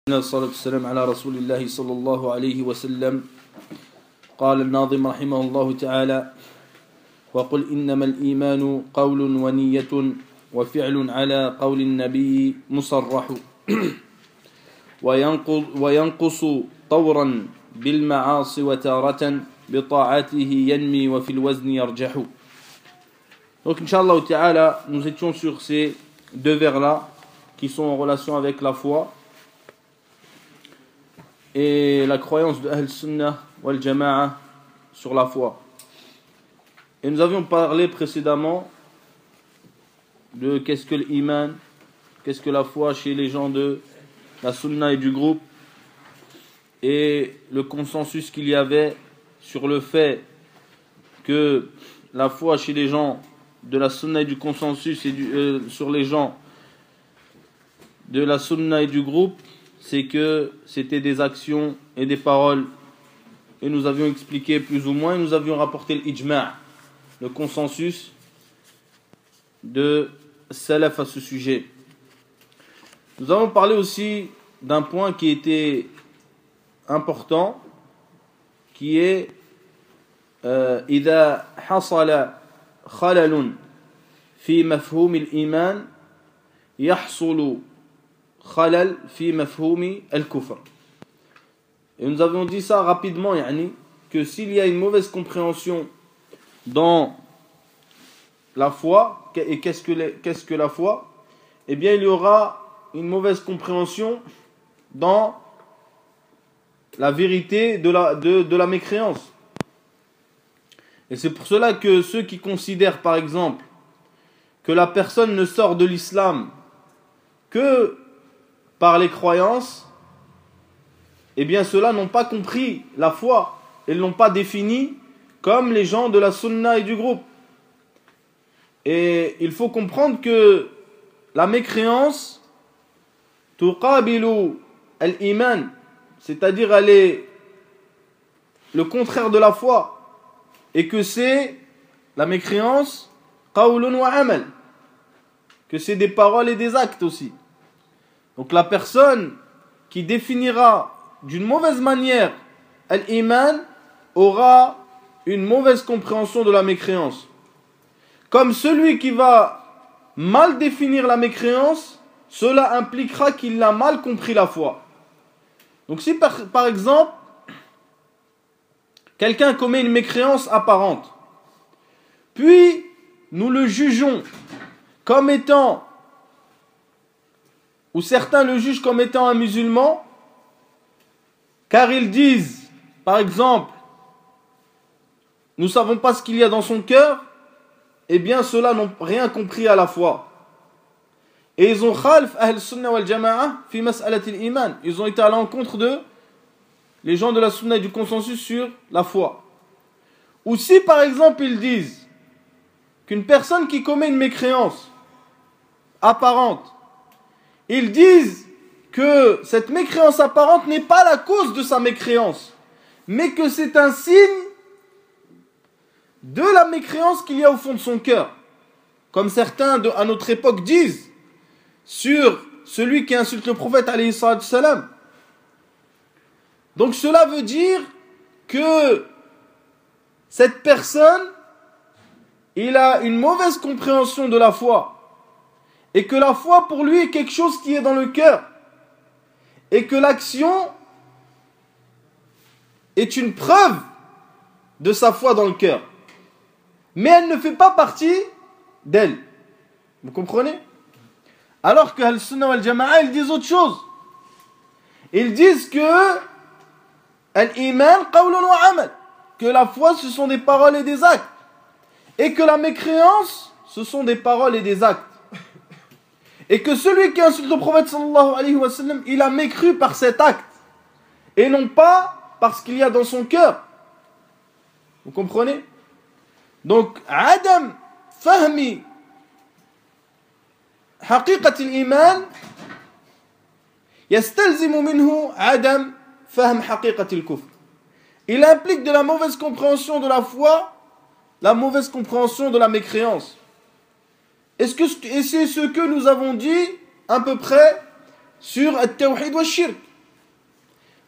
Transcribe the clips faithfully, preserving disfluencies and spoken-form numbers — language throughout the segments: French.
الصلاة والسلام على رسول الله صلى الله عليه وسلم. قال الناظم رحمه الله تعالى: وقل إنما الإيمان قول ونية وفعل على قول النبي مصرح وينقص طورا بالمعاصي وتارة بطاعته ينمي وفي الوزن يرجح. Donc Inch'Allah Ta'ala, nous étions sur ces deux vers-là qui sont en relation avec la foi et la croyance de Ahl Sunnah wal Jama'a sur la foi. Et nous avions parlé précédemment de qu'est-ce que l'iman, qu'est-ce que la foi chez les gens de la Sunnah et du groupe, et le consensus qu'il y avait sur le fait que la foi chez les gens de la Sunnah et du consensus et du, euh, sur les gens de la Sunnah et du groupe, c'est que c'était des actions et des paroles. Et nous avions expliqué plus ou moins, et nous avions rapporté l'ijma', le consensus de salaf à ce sujet. Nous avons parlé aussi d'un point qui était important, qui est إذا حصل خلل في مفهوم الإيمان يحصل خلل في مفهوم الكفر. Et nous avons dit ça rapidement, yani, que s'il y a une mauvaise compréhension dans la foi, et qu'est-ce que, les, qu'est-ce que la foi, eh bien il y aura une mauvaise compréhension dans la vérité de la, de, de la mécréance. Et c'est pour cela que ceux qui considèrent par exemple que la personne ne sort de l'islam que par les croyances, eh bien ceux-là n'ont pas compris la foi, ils ne l'ont pas définie comme les gens de la sunna et du groupe. Et il faut comprendre que la mécréance tuqabilu al-iman, c'est-à-dire elle est le contraire de la foi, et que c'est la mécréance qawlun wa amal, que c'est des paroles et des actes aussi. Donc la personne qui définira d'une mauvaise manière al-iman aura une mauvaise compréhension de la mécréance. Comme celui qui va mal définir la mécréance, cela impliquera qu'il a mal compris la foi. Donc si par, par exemple quelqu'un commet une mécréance apparente, puis nous le jugeons comme étant, ou certains le jugent comme étant un musulman, car ils disent, par exemple, nous ne savons pas ce qu'il y a dans son cœur, eh bien ceux-là n'ont rien compris à la foi. Et ils ont khalf ahl sunnah wal jama'a fi mas'alati al-iman. Ils ont été à l'encontre de les gens de la sunna et du consensus sur la foi. Ou si par exemple ils disent qu'une personne qui commet une mécréance apparente, ils disent que cette mécréance apparente n'est pas la cause de sa mécréance, mais que c'est un signe de la mécréance qu'il y a au fond de son cœur. Comme certains de, à notre époque disent sur celui qui insulte le prophète alayhi salatu salam. Donc cela veut dire que cette personne, il a une mauvaise compréhension de la foi, et que la foi pour lui est quelque chose qui est dans le cœur, et que l'action est une preuve de sa foi dans le cœur, mais elle ne fait pas partie d'elle. Vous comprenez? Alors que Al-Sunnah wal-Jama'a, ils disent autre chose. Ils disent que Al-Iman qawlun wa amal, que la foi ce sont des paroles et des actes, et que la mécréance ce sont des paroles et des actes, et que celui qui insulte le prophète sallallahu alayhi wa sallam, il a mécru par cet acte et non pas parce qu'il y a dans son cœur. Vous comprenez? Donc adam fahmi haqiqat al-iman yastalzimu minhu adam fahm haqiqat al-kufr. Il implique de la mauvaise compréhension de la foi, la mauvaise compréhension de la mécréance. Est-ce que, et c'est ce que nous avons dit à peu près sur al-tawhid wa shirk.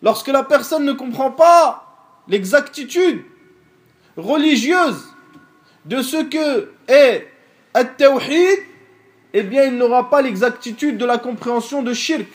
lorsque la personne ne comprend pas l'exactitude religieuse de ce que est at-tawhid, eh bien il n'aura pas l'exactitude de la compréhension de shirk.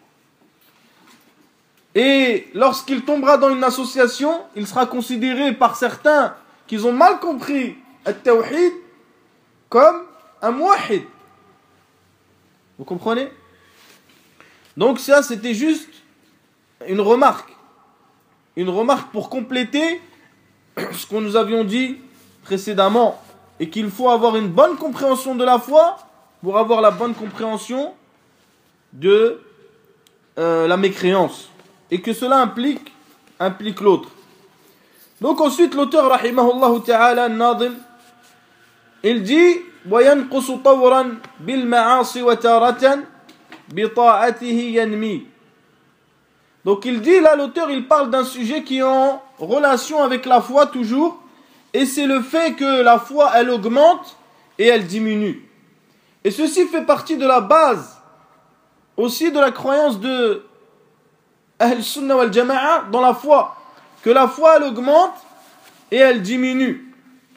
Et lorsqu'il tombera dans une association, il sera considéré par certains qui ont mal compris at-tawhid comme un muwahhid. Vous comprenez? Donc ça, c'était juste une remarque. Une remarque pour compléter ce que nous avions dit précédemment. Et qu'il faut avoir une bonne compréhension de la foi pour avoir la bonne compréhension de euh, la mécréance. Et que cela implique, implique l'autre. Donc ensuite, l'auteur, rahimahullah ta'ala, al-Nadim, il dit وَيَنْقُصُ طَوْرًا بِالْمَعَاصِ وَتَارَةً بِطَاعَتِهِ يَنْمِي. Donc il dit, là l'auteur il parle d'un sujet qui est en relation avec la foi toujours, et c'est le fait que la foi elle augmente et elle diminue. Et ceci fait partie de la base aussi de la croyance de Ahl Sunnah wal Jama'a dans la foi, que la foi elle augmente et elle diminue.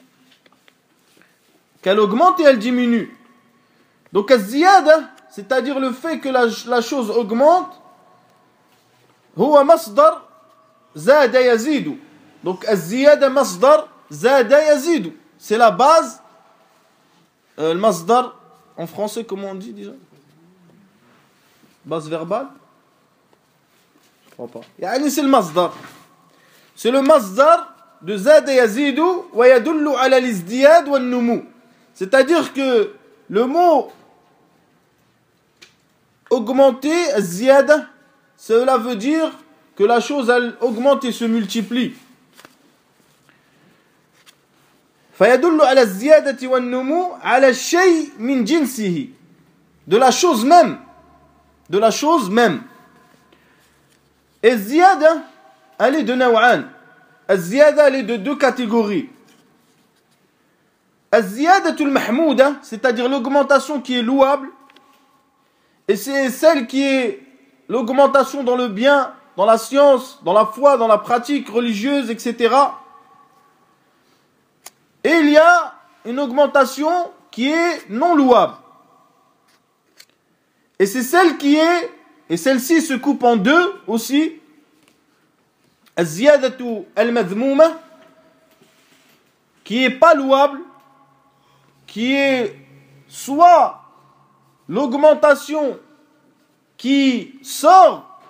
Qu'elle augmente et elle diminue. Donc az-ziyada, c'est-à-dire le fait que la, la chose augmente, huwa masdar zada yazidu. Donc az-ziyada masdar zada yazidu. C'est la base. Euh, le masdar, en français, comment on dit déjà? Base verbale? Je crois pas. Yani c'est le masdar. C'est le masdar de zada yazidu wa yadullu ala l'izdiyad wa numu. C'est-à-dire que le mot augmenter, ziyada, cela veut dire que la chose elle augmente et se multiplie. فيدل على الزيادة والنمو على الشيء من جنسه, de la chose même, de la chose même. Et ziyada, elle est de naw'an. Az-ziyada, elle est de deux catégories. Az-ziyadatul mahmouda, c'est-à-dire l'augmentation qui est louable, et c'est celle qui est l'augmentation dans le bien, dans la science, dans la foi, dans la pratique religieuse, et cetera. Et il y a une augmentation qui est non louable. Et c'est celle qui est, et celle-ci se coupe en deux aussi. Az-ziyadatu al-madhmouma, qui est pas louable, qui est soit l'augmentation qui sort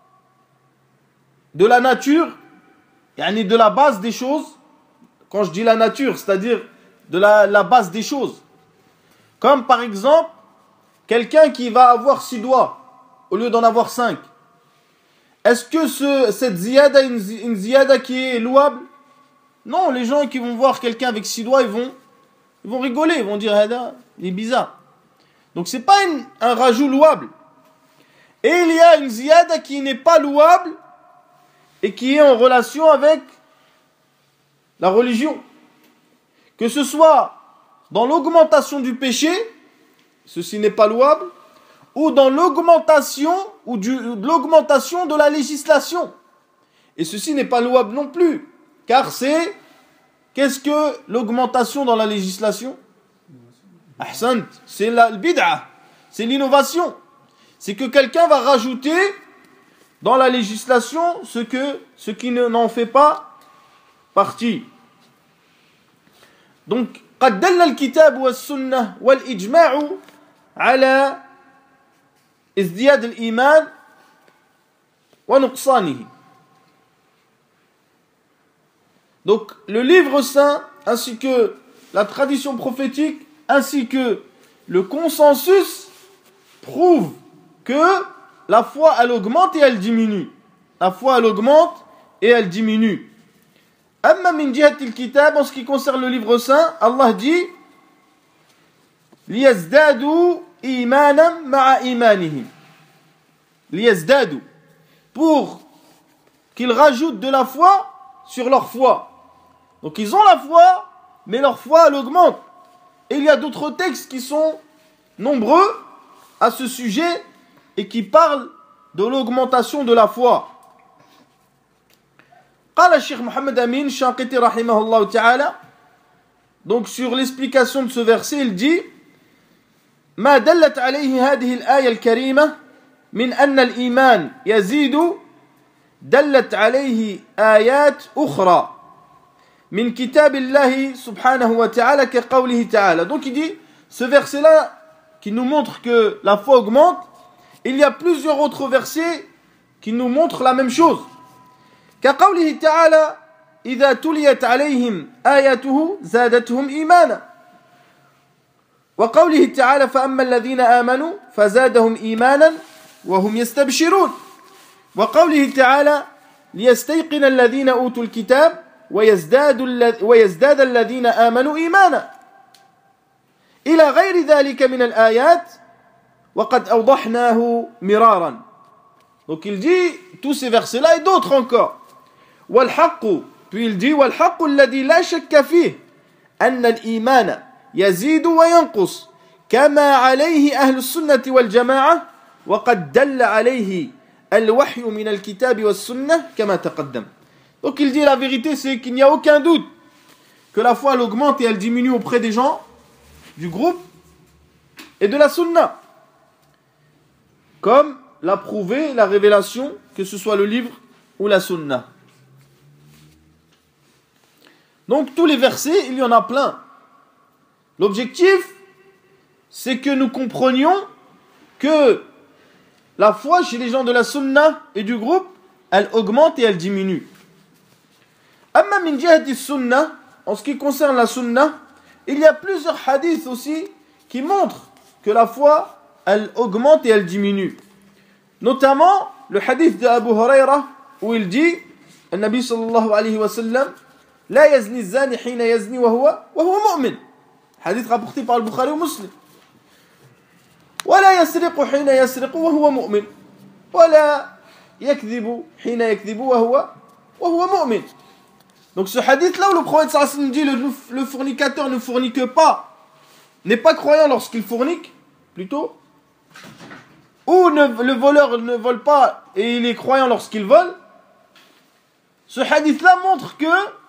de la nature, yani de la base des choses. Quand je dis la nature, c'est-à-dire de la, la base des choses. Comme par exemple, quelqu'un qui va avoir six doigts au lieu d'en avoir cinq. Est-ce que ce, cette ziyada est une, une ziyada qui est louable? Non, les gens qui vont voir quelqu'un avec six doigts, ils vont, ils vont rigoler, ils vont dire, il est bizarre. Donc c'est pas une, un rajout louable. Et il y a une ziyada qui n'est pas louable et qui est en relation avec la religion. Que ce soit dans l'augmentation du péché, ceci n'est pas louable, ou dans l'augmentation ou du, de l'augmentation de la législation. Et ceci n'est pas louable non plus. Car c'est, qu'est-ce que l'augmentation dans la législation? Ahsant, c'est la bid'a, c'est l'innovation. C'est que quelqu'un va rajouter dans la législation ce, que, ce qui n'en fait pas partie. Donc, قد دل الكتاب والسنة والإجماع على ازدياد الإيمان ونقصانه. Donc, le livre saint, ainsi que la tradition prophétique, ainsi que le consensus, prouvent que la foi, elle augmente et elle diminue. La foi, elle augmente et elle diminue. Amma min jihatil kitab, en ce qui concerne le livre saint, Allah dit liyazdadu imanan ma'a imanihim. Liyazdadu, pour qu'ils rajoutent de la foi sur leur foi. Donc ils ont la foi, mais leur foi elle augmente. Et il y a d'autres textes qui sont nombreux à ce sujet et qui parlent de l'augmentation de la foi. قال الشيخ محمد أمين الشنقيطي رحمه الله تعالى, donc sur l'explication de ce verset, il dit ما دلت عليه هذه الآية الكريمة من أن الإيمان يزيد دلت عليه آيات أخرى من كتاب الله سبحانه وتعالى كقوله تعالى. Donc il dit, ce verset-là qui nous montre que la foi augmente, il y a plusieurs autres versets qui nous montrent la même chose. كقوله تعالى إذا تليت عليهم آياته زادتهم إيمانا, وقوله تعالى فأما الذين آمنوا فزادهم إيمانا وهم يستبشرون, وقوله تعالى ليستيقن الذين أوتوا الكتاب ويزداد, ويزداد الذين آمنوا إيمانا إلى غير ذلك من الآيات وقد أوضحناه مرارا. Donc il dit tous ces versets là et d'autres encore. والحق, puis il dit والحق الذي لا شك فيه أن الإيمان يزيد وينقص كما عليه أهل السنة والجماعة وقد دل عليه الوحي من الكتاب والسنة كما تقدم. Donc il dit la vérité, c'est qu'il n'y a aucun doute que la foi elle augmente et elle diminue auprès des gens du groupe et de la sunna, comme l'a prouvé la révélation, que ce soit le livre ou la sunna. Donc tous les versets, il y en a plein. L'objectif, c'est que nous comprenions que la foi chez les gens de la sunna et du groupe, elle augmente et elle diminue. Amma min jihati sunna, en ce qui concerne la sunna, il y a plusieurs hadiths aussi qui montrent que la foi, elle augmente et elle diminue. Notamment le hadith de Abu Huraira où il dit, le Nabi sallallahu alayhi wa sallam, لا يزني الزاني حين يزني وهو وهو مؤمن. حديث rapporté par le Bukhari ou Muslim. ولا يسرق حين يسرق وهو مؤمن. ولا يكذب حين يكذب وهو وهو مؤمن. Donc ce hadith là où le prophète sallallahu alayhi wa sallam dit le, le fornicateur ne fornique pas, n'est pas croyant lorsqu'il fornique, plutôt, ou ne, le voleur ne vole pas et il est croyant lorsqu'il vole, ce hadith là montre que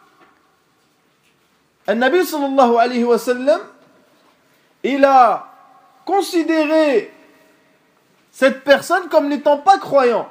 le Nabi sallallahu alayhi wa sallam, il a considéré cette personne comme n'étant pas croyant.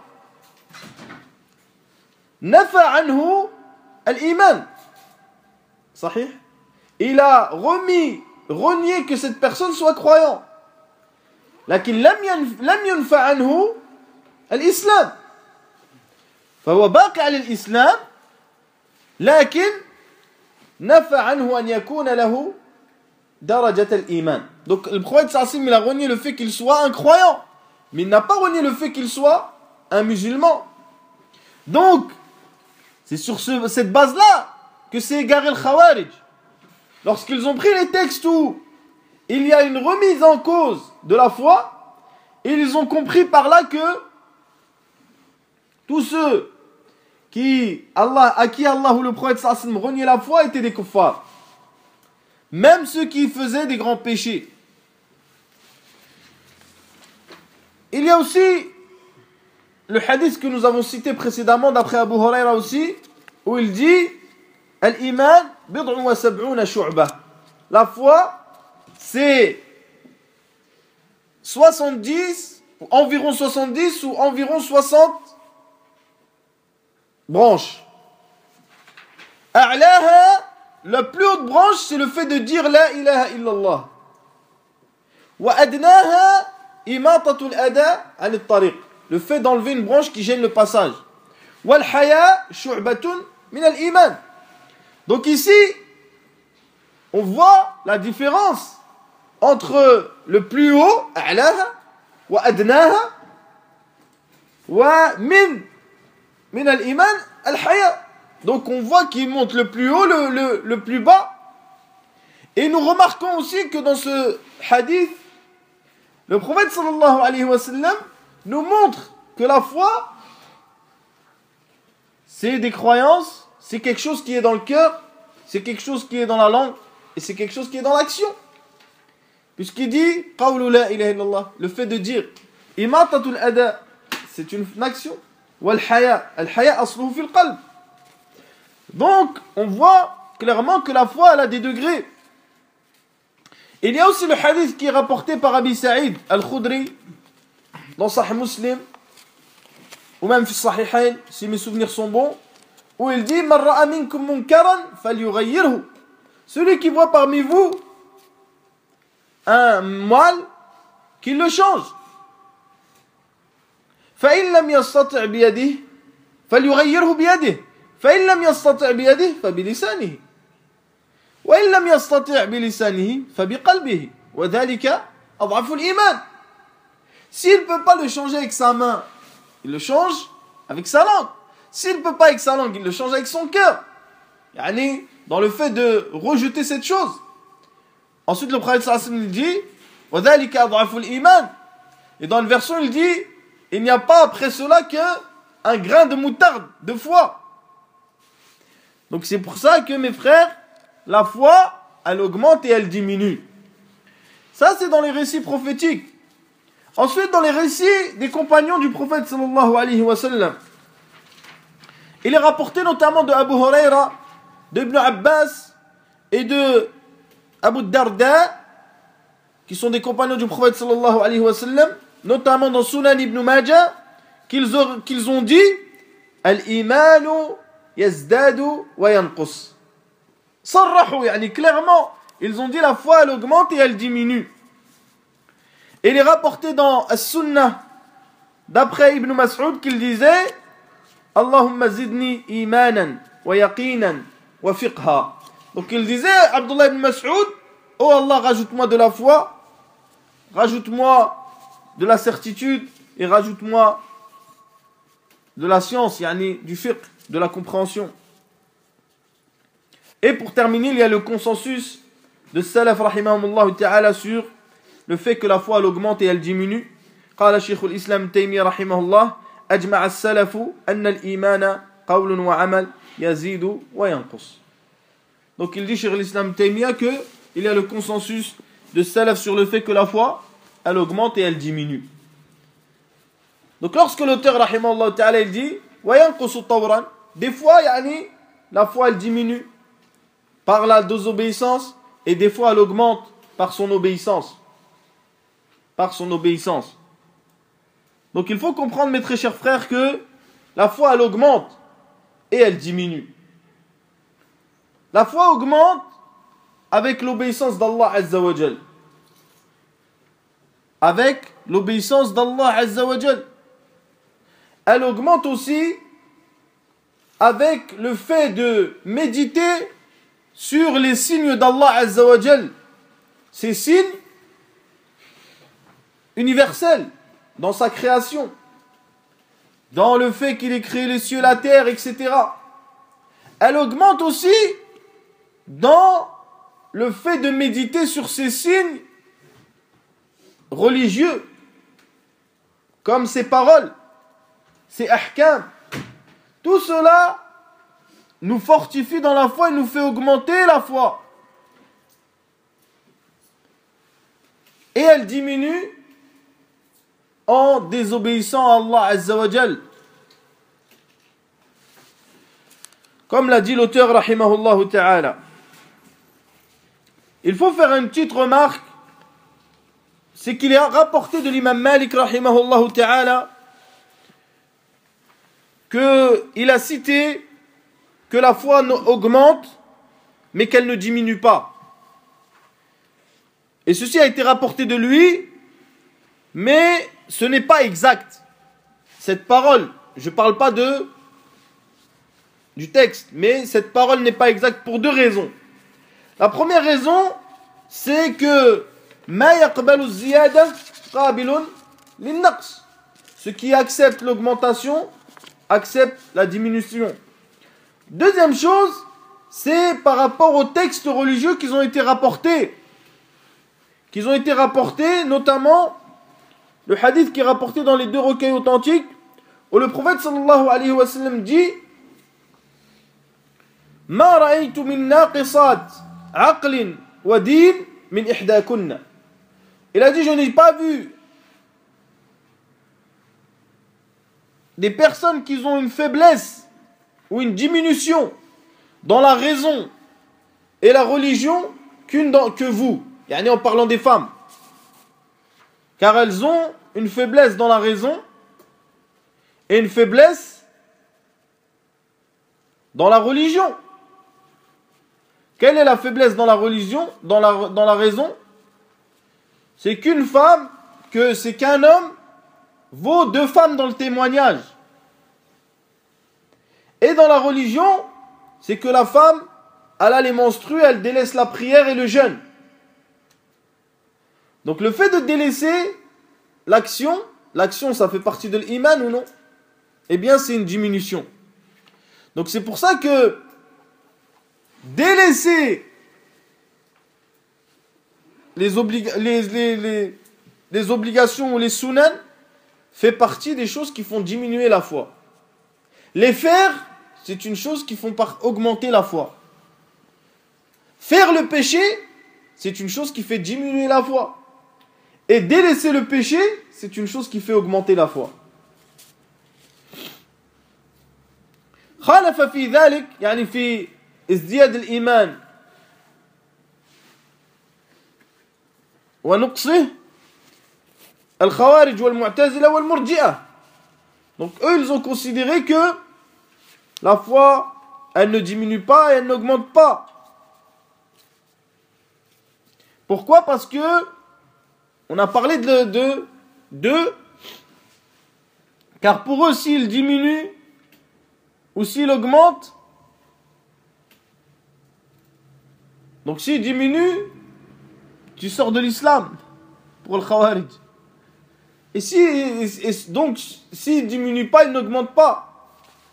Nafa anhu al-iman. Sahih. Il a remis, renié que cette personne soit croyant. Lakin lam yunfa anhu al-islam. فهو باقي على الإسلام لكن نفى عنه أن يكون له درجة الإيمان. Donc le prophète sallallahu il a renié le fait qu'il soit un croyant, mais il n'a pas renié le fait qu'il soit un musulman. Donc c'est sur ce, cette base-là que s'est égaré le Khawarij. Lorsqu'ils ont pris les textes où il y a une remise en cause de la foi, ils ont compris par là que tous ceux qui, Allah, à qui Allah ou le prophète sallallahu alayhi wa sallam reniait la foi étaient des kuffars. Même ceux qui faisaient des grands péchés. Il y a aussi le hadith que nous avons cité précédemment d'après Abu Huraira aussi, où il dit Al-Iman bid'un wa sab'una shu'bah. La foi, c'est soixante-dix, environ soixante-dix ou environ soixante branches. A'laha, la plus haute branche, c'est le fait de dire La ilaha illallah. Wa adnaha imatatul ada al tariq. Le fait d'enlever une branche qui gêne le passage. Wal haya shu'batun min al iman. Donc ici, on voit la différence entre le plus haut, a'laha, wa adnaha, wa min min al-iman al-haya. Donc on voit qu'il monte le plus haut, le, le, le plus bas. Et nous remarquons aussi que dans ce hadith, le prophète sallallahu alayhi wa sallam nous montre que la foi, c'est des croyances, c'est quelque chose qui est dans le cœur, c'est quelque chose qui est dans la langue, et c'est quelque chose qui est dans l'action. Puisqu'il dit, qawlu la ilaha illallah, le fait de dire, imatatul ada, c'est une action. والحياء الحياء أصله في القلب Donc, on voit clairement que la foi, elle a des degrés. Il y a aussi le hadith qui est rapporté par Abi Saïd al-Khudri dans Sahih Muslim, ou même fi Sahihain, si mes souvenirs sont bons, où il dit Man ra'a minkum munkaran falyughayyirhu. Celui qui voit parmi vous un mal, qu'il le change. فإن لم يستطع بيده فليغيره بيده فإن لم يستطع بيده فبلسانه وإن لم يستطع بلسانه فبقلبه وذلك أضعف الإيمان. S'il ne peut pas le changer avec sa main, il le change avec sa langue. S'il ne peut pas avec sa langue, il le change avec son cœur. Yani, dans le fait de rejeter cette chose. Ensuite, le prophète sallallahu alayhi wa sallam dit وَذَلِكَ أَضْعَفُ الْإِيمَانِ. Et dans le verset, il dit il n'y a pas après cela qu'un grain de moutarde, de foi. Donc c'est pour ça que mes frères, la foi, elle augmente et elle diminue. Ça, c'est dans les récits prophétiques. Ensuite, dans les récits des compagnons du prophète sallallahu alayhi wa sallam, il est rapporté notamment de Abu Huraira, de Ibn Abbas et de Abu Darda, qui sont des compagnons du prophète sallallahu alayhi wa sallam, notamment dans Sunan ibn Majah, qu'ils ont, qu'ils ont dit Al-imanu yazdadu wa yanqus. Sarrahu, yani clairement, ils ont dit la foi elle augmente et elle diminue. Et il est rapporté dans As-Sunnah, d'après Ibn Mas'ud, qu'il disait Allahumma zidni imanan wa yaqinan wa fiqha. Donc il disait, Abdullah ibn Mas'ud, oh Allah, rajoute-moi de la foi, rajoute-moi de la certitude et rajoute-moi de la science, yani du fiqh, de la compréhension. Et pour terminer, il y a le consensus de Salaf rahimahumullah ta'ala sur le fait que la foi elle augmente et elle diminue. قال شيخ الإسلام تيمية رحمه الله أجمع السلف أن الإيمان قول وعمل يزيد وينقص. Donc il dit Cheikh l'Islam Taymiyyah que il y a le consensus de Salaf sur le fait que la foi elle augmente et elle diminue. Donc lorsque l'auteur rahimahullah ta'ala il dit وينقص طورا, des fois yani, la foi elle diminue par la désobéissance et des fois elle augmente par son obéissance. Par son obéissance. Donc il faut comprendre mes très chers frères que la foi elle augmente et elle diminue. La foi augmente avec l'obéissance d'Allah Azza wa Jal. Avec l'obéissance d'Allah Azza wa Jal. Elle augmente aussi avec le fait de méditer sur les signes d'Allah Azza wa Jal. Ces signes universels dans sa création, dans le fait qu'il ait créé les cieux, la terre, et cetera. Elle augmente aussi dans le fait de méditer sur ces signes religieux, comme ces paroles, ces ahkam. Tout cela nous fortifie dans la foi et nous fait augmenter la foi. Et elle diminue en désobéissant à Allah Azza wa Jal. Comme l'a dit l'auteur rahimahullah ta'ala. Il faut faire une petite remarque, c'est qu'il est rapporté de l'imam Malik rahimahullah ta'ala qu'il a cité que la foi augmente mais qu'elle ne diminue pas. Et ceci a été rapporté de lui, mais ce n'est pas exact. Cette parole, je ne parle pas de, du texte, mais cette parole n'est pas exacte pour deux raisons. La première raison, c'est que ma yaqbalu ziyada qabilun linnaqs. Ce qui accepte l'augmentation accepte la diminution. Deuxième chose, c'est par rapport aux textes religieux qui ont été rapportés. Qui ont été rapportés, notamment le hadith qui est rapporté dans les deux recueils authentiques, où le prophète sallallahu alayhi wa sallam dit Ma ra'aytu min naqisat aqlin wa din min ihdakunna. Il a dit je n'ai pas vu des personnes qui ont une faiblesse ou une diminution dans la raison et la religion qu'une dans, que vous, yani en parlant des femmes. Car elles ont une faiblesse dans la raison et une faiblesse dans la religion. Quelle est la faiblesse dans la religion, dans la, dans la raison? C'est qu'une femme, que c'est qu'un homme vaut deux femmes dans le témoignage. Et dans la religion, c'est que la femme, elle a les menstrues, elle délaisse la prière et le jeûne. Donc le fait de délaisser l'action, l'action ça fait partie de l'iman ou non? Eh bien c'est une diminution. Donc c'est pour ça que délaisser les, oblig- les, les, les, les obligations ou les sunan fait partie des choses qui font diminuer la foi. Les faire, c'est une chose qui font par augmenter la foi. Faire le péché, c'est une chose qui fait diminuer la foi. Et délaisser le péché, c'est une chose qui fait augmenter la foi. خالف في ذلك يعني في ازدياد الإيمان ونقصه الخوارج والمعتزلة والمرجئة. Donc eux ils ont considéré que la foi elle ne diminue pas et elle n'augmente pas. Pourquoi? Parce que on a parlé de de, de car pour eux s'il diminue ou s'il augmente, donc s'il diminue, tu sors de l'islam pour le khawarij. Et si et donc s'il diminue pas, il n'augmente pas.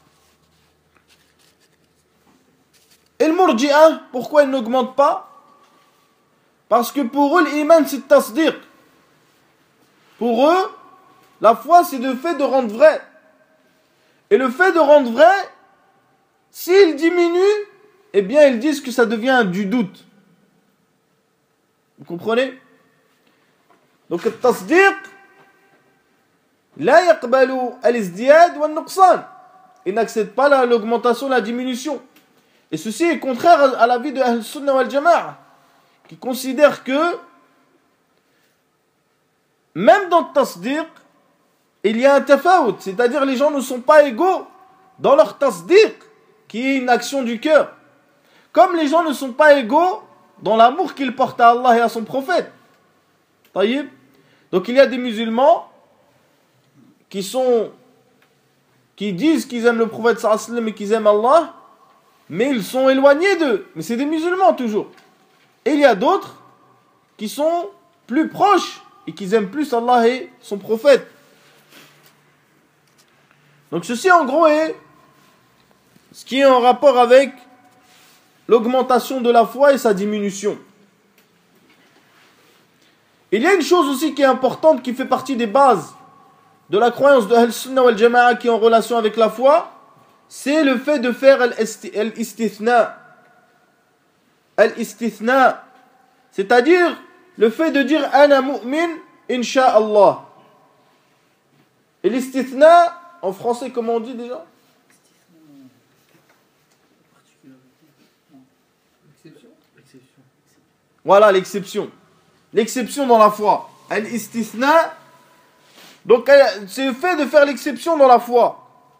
Et le murji'a, pourquoi il n'augmente pas? Parce que pour eux l'iman c'est tasdiq. Pour eux, la foi c'est le fait de rendre vrai. Et le fait de rendre vrai, s'il diminue, eh bien ils disent que ça devient du doute. Vous comprenez? Donc le tasdiq, la yaqbalu al-izdiyad wa al-nuqsan. Il n'accepte pas l'augmentation, la diminution. Et ceci est contraire à l'avis de Ahl-Sunnah wal Jama'a, qui considère que même dans le tasdiq, il y a un tafawut, c'est-à-dire les gens ne sont pas égaux dans leur tasdiq, qui est une action du cœur. Comme les gens ne sont pas égaux dans l'amour qu'ils portent à Allah et à son prophète. Taïb. Donc il y a des musulmans qui sont, qui disent qu'ils aiment le prophète sallallahu alayhi wa sallam et qu'ils aiment Allah, mais ils sont éloignés d'eux. Mais c'est des musulmans toujours. Et il y a d'autres qui sont plus proches et qui aiment plus Allah et son prophète. Donc ceci en gros est ce qui est en rapport avec l'augmentation de la foi et sa diminution. Il y a une chose aussi qui est importante, qui fait partie des bases de la croyance de Ahl-Sunnah wal Jama'a qui est en relation avec la foi, c'est le fait de faire al-istithna. Al-istithna, c'est-à-dire le fait de dire ana mu'min insha'Allah. Et l'istithna, en français, comment on dit déjà? Voilà l'exception. L'exception dans la foi. Al-istithna, donc c'est le fait de faire l'exception dans la foi.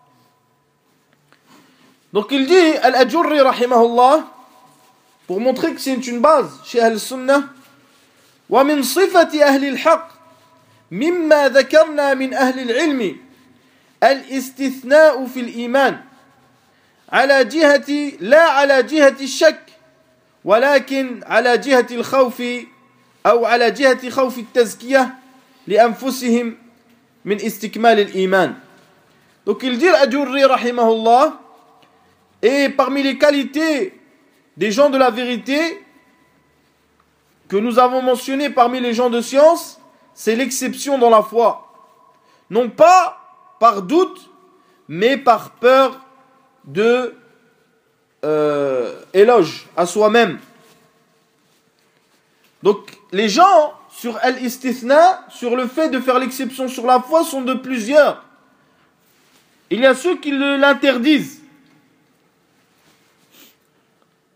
Donc il dit, Al-Ajurri rahimahullah, pour montrer que c'est une base chez Ahl-Sunnah, ومن صفة أهل الحق مما ذكرنا من أهل العلم الاستثناء في الإيمان على جهة لا على جهة الشك ولكن على جهة الخوف أو على جهة خوف التزكية لأنفسهم من استكمال الإيمان. Donc il dit Al-Ajurri rahimahullah, et parmi les qualités des gens de la vérité que nous avons mentionnées parmi les gens de science, c'est l'exception dans la foi. Non pas par doute, mais par peur de euh, éloge à soi-même. Donc les gens sur Al-Istithna, sur le fait de faire l'exception sur la foi, sont de plusieurs. Il y a ceux qui l'interdisent.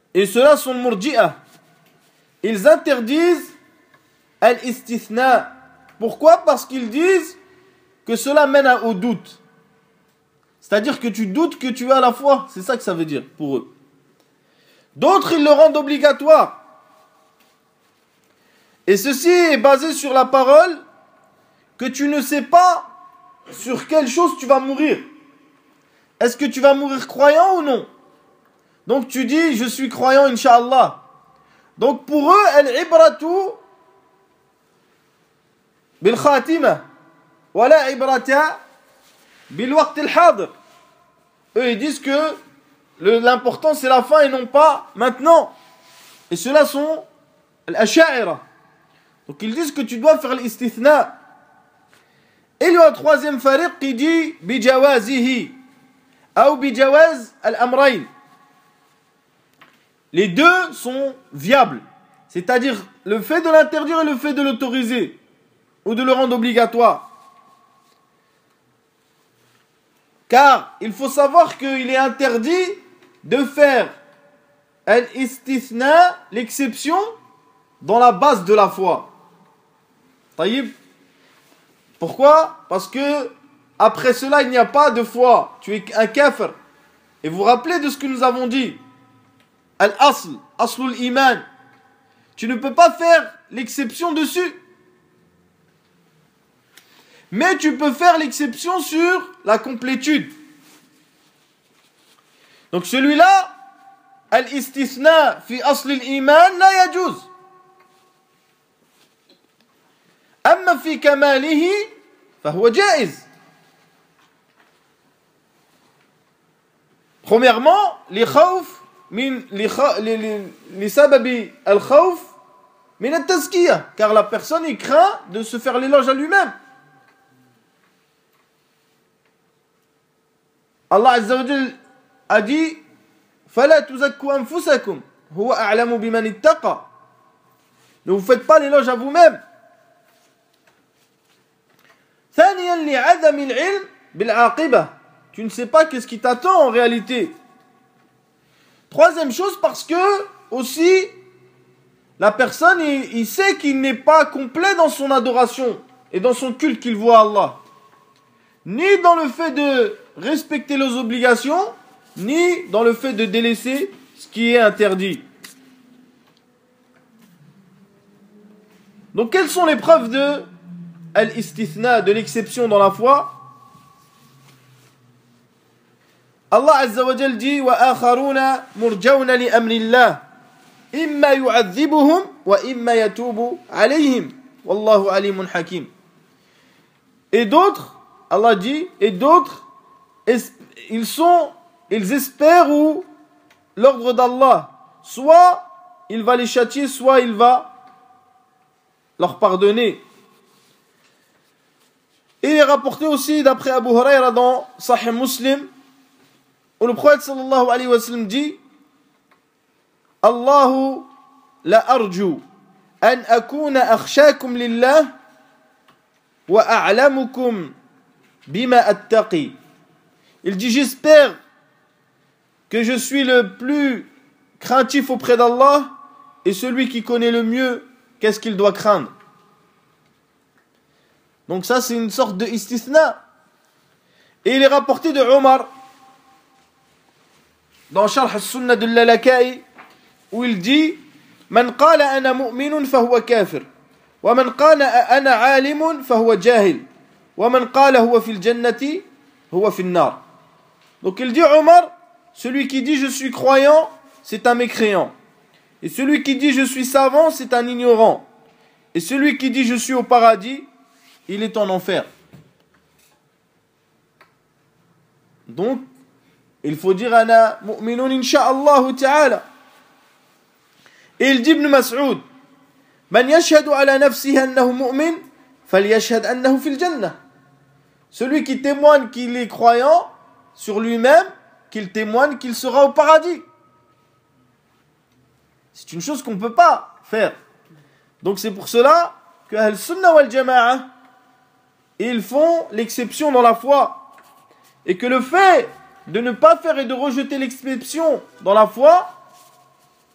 Et ceux-là sont le murji'a. Ils interdisent al-istithna. Pourquoi? Parce qu'ils disent que cela mène au doute. C'est-à-dire que tu doutes que tu as la foi. C'est ça que ça veut dire pour eux. D'autres, ils le rendent obligatoire. Et ceci est basé sur la parole que tu ne sais pas sur quelle chose tu vas mourir. Est-ce que tu vas mourir croyant ou non? Donc tu dis, je suis croyant, Inch'Allah. Donc pour eux, al-ibratu bil khatima wala ibrata bil waqt al-hadir. Eux, ils disent que l'important c'est la fin et non pas maintenant. Et ceux-là sont al-asha'ira. Donc ils disent que tu dois faire l'istithna. Et il y a un troisième fariq qui dit bijawazihi ou bijawaz al-amrayn. Les deux sont viables. C'est-à-dire le fait de l'interdire et le fait de l'autoriser ou de le rendre obligatoire. Car il faut savoir qu'il est interdit de faire al-istithna, l'exception, dans la base de la foi. Taïb. Pourquoi? Parce que après cela, il n'y a pas de foi. Tu es un kafir. Et vous vous rappelez de ce que nous avons dit. Al-asl, aslul iman. Tu ne peux pas faire l'exception dessus. Mais tu peux faire l'exception sur la complétude. Donc celui-là, al-istithna fi aslil iman la yajuz. أما في كماله فهو جائز. Premièrement, لخوف من لسبب الخوف من التزكية, car la personne il craint de se faire l'éloge à lui-même. Allah Azza wa Jal a dit فلا تزكوا أنفسكم هو أعلم بمن اتقى. Ne vous faites pas l'éloge à vous-même. ثانيا لعدم العلم بالعاقبة. Tu ne sais pas qu'est-ce qui t'attend en réalité. Troisième chose, parce que aussi la personne il, il sait qu'il n'est pas complet dans son adoration et dans son culte qu'il voit à Allah, ni dans le fait de respecter les obligations, ni dans le fait de délaisser ce qui est interdit. Donc quelles sont les preuves de al-istithna, de l'exception dans la foi? Allah Azza wa Jal dit wa akharuna murjawna li amrillah imma yu'adhibuhum wa imma yatubu alayhim wallahu alimun hakim. Et d'autres, Allah dit, et d'autres ils sont ils espèrent ou l'ordre d'Allah, soit il va les châtier, soit il va leur pardonner. Et il est rapporté aussi d'après Abu Huraira dans Sahih Muslim, où le prophète sallallahu alayhi wa sallam dit Allahu la arju an akuna akhshakum lillah wa a'lamukum bima attaqi. Il dit j'espère que je suis le plus craintif auprès d'Allah et celui qui connaît le mieux qu'est-ce qu'il doit craindre. Donc ça c'est une sorte de istithna. Et il est rapporté de Omar dans Sharh al-Sunnah de Lalaka'i où il dit Man qala ana mu'minun fahuwa kafir wa man qala ana alimun fahuwa jahil wa man qala huwa fil jannati huwa fil nar. Donc il dit Omar, celui qui dit je suis croyant c'est un mécréant, et celui qui dit je suis savant c'est un ignorant, et celui qui dit je suis au paradis il est en enfer. Donc, il faut dire ana mu'minun insha'Allah ta'ala. Et il dit Ibn Mas'ud Man yashhadu ala nafsihi annahu mu'min falyashhad annahu fil jannah. Celui qui témoigne qu'il est croyant sur lui-même, qu'il témoigne qu'il sera au paradis. C'est une chose qu'on ne peut pas faire. Donc c'est pour cela que Ahl-Sunnah wal Jama'a ils font l'exception dans la foi. Et que le fait de ne pas faire et de rejeter l'exception dans la foi,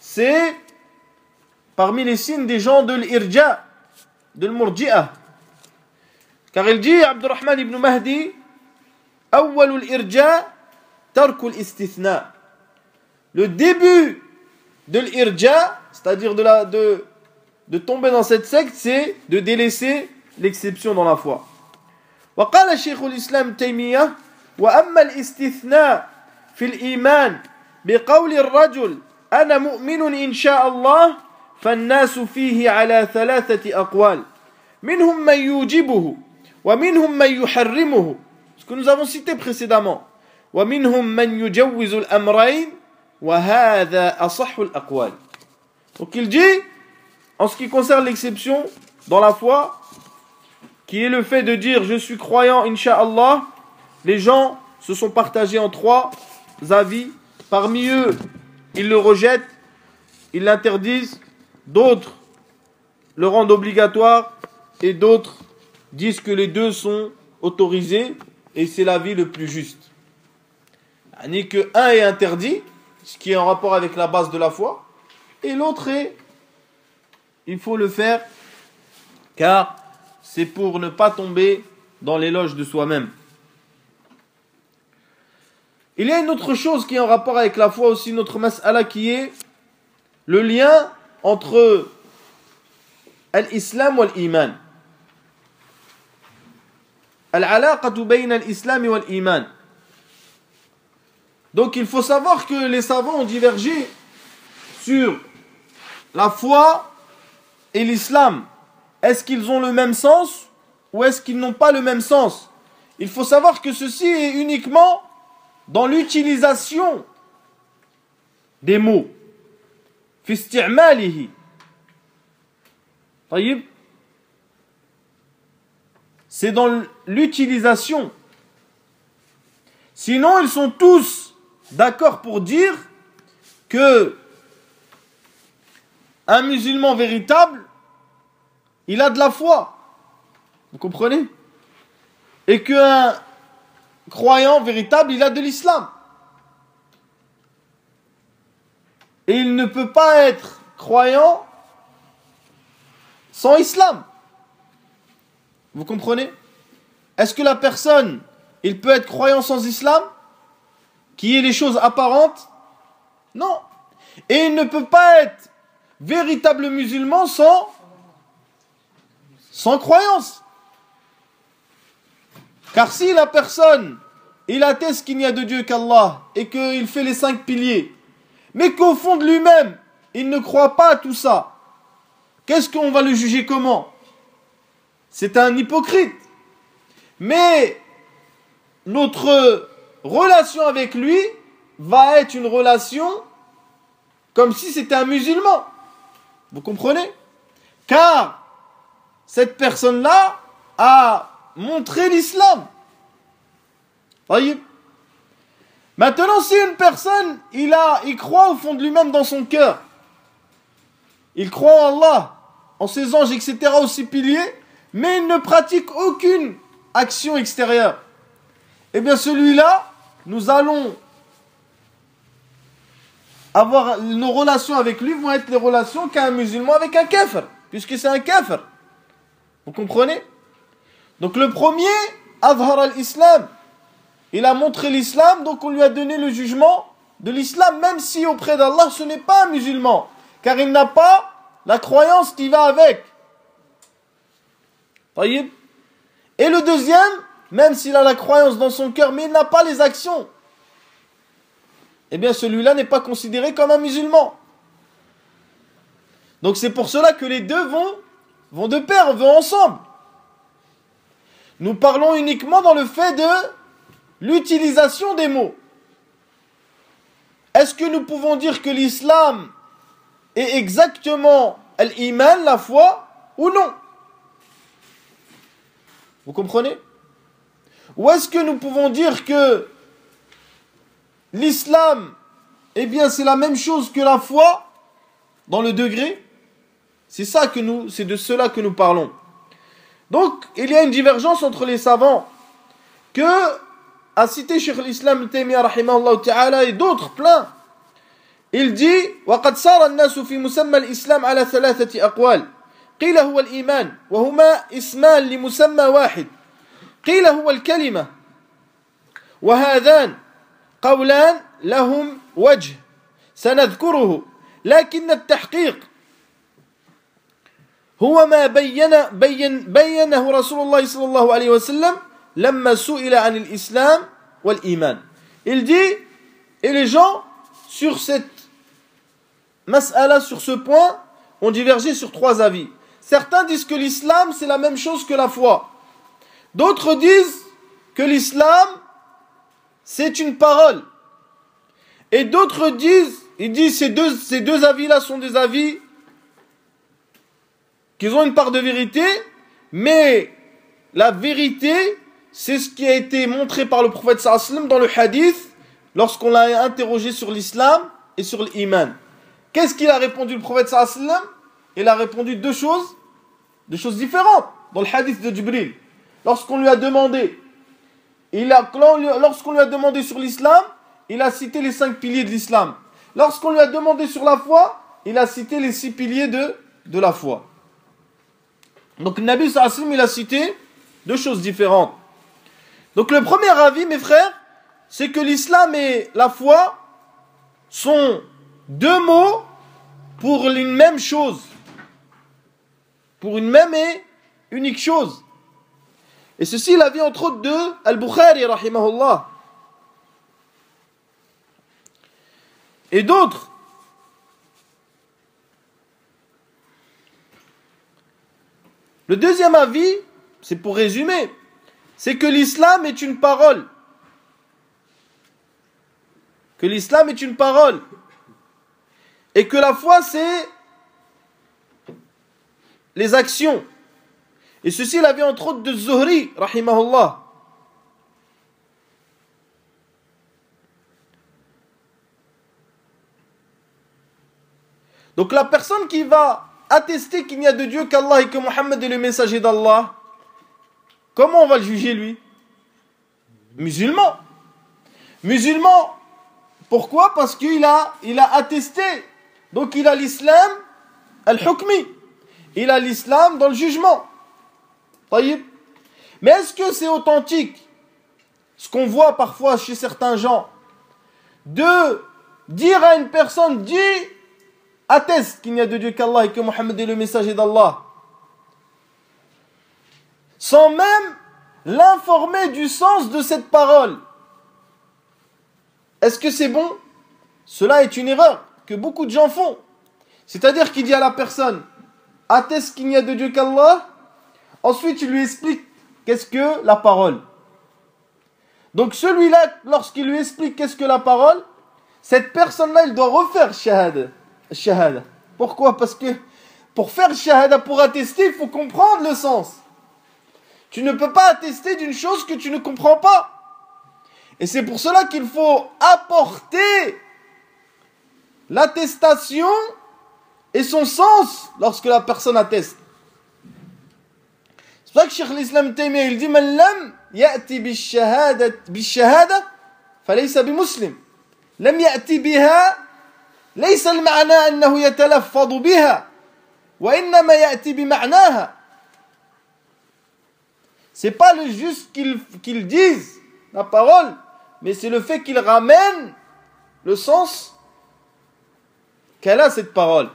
c'est parmi les signes des gens de l'irja, de l'murji'a. Car il dit, Abdurrahman ibn Mahdi, awwalul irja, tarkul istithna. Le début de l'irja, c'est-à-dire de, la, de, de tomber dans cette secte, c'est de délaisser l'exception dans la foi. وقال شيخ الإسلام تيمية وأما الاستثناء في الإيمان بقول الرجل أنا مؤمن إن شاء الله فالناس فيه على ثلاثة أقوال منهم من يوجبه ومنهم من يحرمه ce que nous avons cité précédemment ومنهم من يجوز الأمرين وهذا أصح الأقوال. Donc il dit en ce qui concerne l'exception dans la foi qui est le fait de dire je suis croyant incha'Allah, les gens se sont partagés en trois avis. Parmi eux, ils le rejettent, ils l'interdisent, d'autres le rendent obligatoire et d'autres disent que les deux sont autorisés et c'est l'avis le plus juste. N'est que un est interdit, ce qui est en rapport avec la base de la foi, et l'autre est il faut le faire car c'est pour ne pas tomber dans l'éloge de soi-même. Il y a une autre chose qui est en rapport avec la foi aussi, notre mas'ala qui est le lien entre l'islam et l'iman. Al-alaqatu bayna al-islam wal iman. Donc il faut savoir que les savants ont divergé sur la foi et l'islam. Est-ce qu'ils ont le même sens ou est-ce qu'ils n'ont pas le même sens? Il faut savoir que ceci est uniquement dans l'utilisation des mots. في استعماله. طيب. C'est dans l'utilisation. Sinon, ils sont tous d'accord pour dire que un musulman véritable, il a de la foi. Vous comprenez? Et qu'un croyant véritable, il a de l'islam. Et il ne peut pas être croyant sans islam. Vous comprenez? Est-ce que la personne, il peut être croyant sans islam, qui est les choses apparentes? Non. Et il ne peut pas être véritable musulman sans, sans croyance. Car si la personne, il atteste qu'il n'y a de Dieu qu'Allah et qu'il fait les cinq piliers, mais qu'au fond de lui-même, il ne croit pas à tout ça, qu'est-ce qu'on va le juger comment? C'est un hypocrite. Mais notre relation avec lui va être une relation comme si c'était un musulman. Vous comprenez? Car cette personne-là a montré l'islam. Voyez? Maintenant, si une personne, il, a, il croit au fond de lui-même dans son cœur, il croit en Allah, en ses anges, et cetera, aux six piliers, mais il ne pratique aucune action extérieure, eh bien celui-là, nous allons avoir, nos relations avec lui vont être les relations qu'un musulman avec un kafir, puisque c'est un kafir. Vous comprenez? Donc le premier, Azhar al-Islam, il a montré l'islam, donc on lui a donné le jugement de l'islam, même si auprès d'Allah ce n'est pas un musulman, car il n'a pas la croyance qui va avec. Voyez? Et le deuxième, même s'il a la croyance dans son cœur, mais il n'a pas les actions, eh bien celui-là n'est pas considéré comme un musulman. Donc c'est pour cela que les deux vont, vont de pair, vont ensemble. Nous parlons uniquement dans le fait de l'utilisation des mots. Est-ce que nous pouvons dire que l'islam est exactement l'iman, la foi, ou non? Vous comprenez? Ou est-ce que nous pouvons dire que l'islam, eh bien, c'est la même chose que la foi dans le degré? C'est ça que nous, c'est de cela que nous parlons. Donc, il y a une divergence entre les savants que a cité Cheikh l'Islam Taymiyya rahimahullah ta'ala et d'autres plein, il dit وقد صار الناس في مسمى الإسلام على ثلاثة أقوال قيل هو الإيمان وهما اسمان لمسمى واحد قيل هو الكلمة وهذان قولان لهم وجه سنذكره لكن التحقيق هو ما بين بين بينه رسول الله صلى الله عليه وسلم لما سئل عن الإسلام والإيمان. Il dit, et les gens sur cette mas'ala, sur ce point, ont divergé sur trois avis. Certains disent que l'islam c'est la même chose que la foi. D'autres disent que l'islam c'est une parole. Et d'autres disent, ils disent ces deux, ces deux avis-là sont des avis qu'ils ont une part de vérité, mais la vérité, c'est ce qui a été montré par le prophète sallallahu alayhi wa sallam dans le hadith, lorsqu'on l'a interrogé sur l'islam et sur l'iman. Qu'est-ce qu'il a répondu le prophète sallallahu alayhi wa sallam? Il a répondu deux choses, deux choses différentes dans le hadith de Jibril. Lorsqu'on lui a demandé, il a, lorsqu'on lui a demandé sur l'islam, il a cité les cinq piliers de l'islam. Lorsqu'on lui a demandé sur la foi, il a cité les six piliers de, de la foi. Donc le Nabi sallallahu alayhi wa sallam, il a cité deux choses différentes. Donc le premier avis, mes frères, c'est que l'islam et la foi sont deux mots pour une même chose. Pour une même et unique chose. Et ceci, il a vu entre autres de Al-Bukhari, rahimahullah. Et d'autres. Le deuxième avis, c'est pour résumer, c'est que l'islam est une parole. Que l'islam est une parole. Et que la foi, c'est les actions. Et ceci, il avait entre autres de Zuhri, rahimahullah. Donc la personne qui va attester qu'il n'y a de Dieu qu'Allah et que Mohammed est le messager d'Allah, comment on va le juger lui? Musulman. Musulman. Pourquoi? Parce qu'il a, il a attesté. Donc il a l'islam al-hukmi. Il a l'islam dans le jugement. Mais est-ce que c'est authentique, ce qu'on voit parfois chez certains gens, de dire à une personne, dis, atteste qu'il n'y a de Dieu qu'Allah et que Mohammed est le messager d'Allah, sans même l'informer du sens de cette parole? Est-ce que c'est bon? Cela est une erreur que beaucoup de gens font. C'est-à-dire qu'il dit à la personne, atteste qu'il n'y a de Dieu qu'Allah. Ensuite, il lui explique qu'est-ce que la parole. Donc celui-là, lorsqu'il lui explique qu'est-ce que la parole, cette personne-là, il doit refaire shahada. shahada. Pourquoi? Parce que pour faire shahada, pour attester, il faut comprendre le sens. Tu ne peux pas attester d'une chose que tu ne comprends pas. Et c'est pour cela qu'il faut apporter l'attestation et son sens lorsque la personne atteste. C'est pour ça que Cheikh l'Islam Taymiyyah, il dit Man lam ya'ti bishahada bishahada falaysa bimuslim. Lam ya'ti biha laysa al-ma'na annahu yatalaffadhu biha wa innama ya'ti bima'naha. C'est pas le juste qu'ils qu'ils disent la parole, mais c'est le fait qu'ils ramènent le sens qu'elle a cette parole.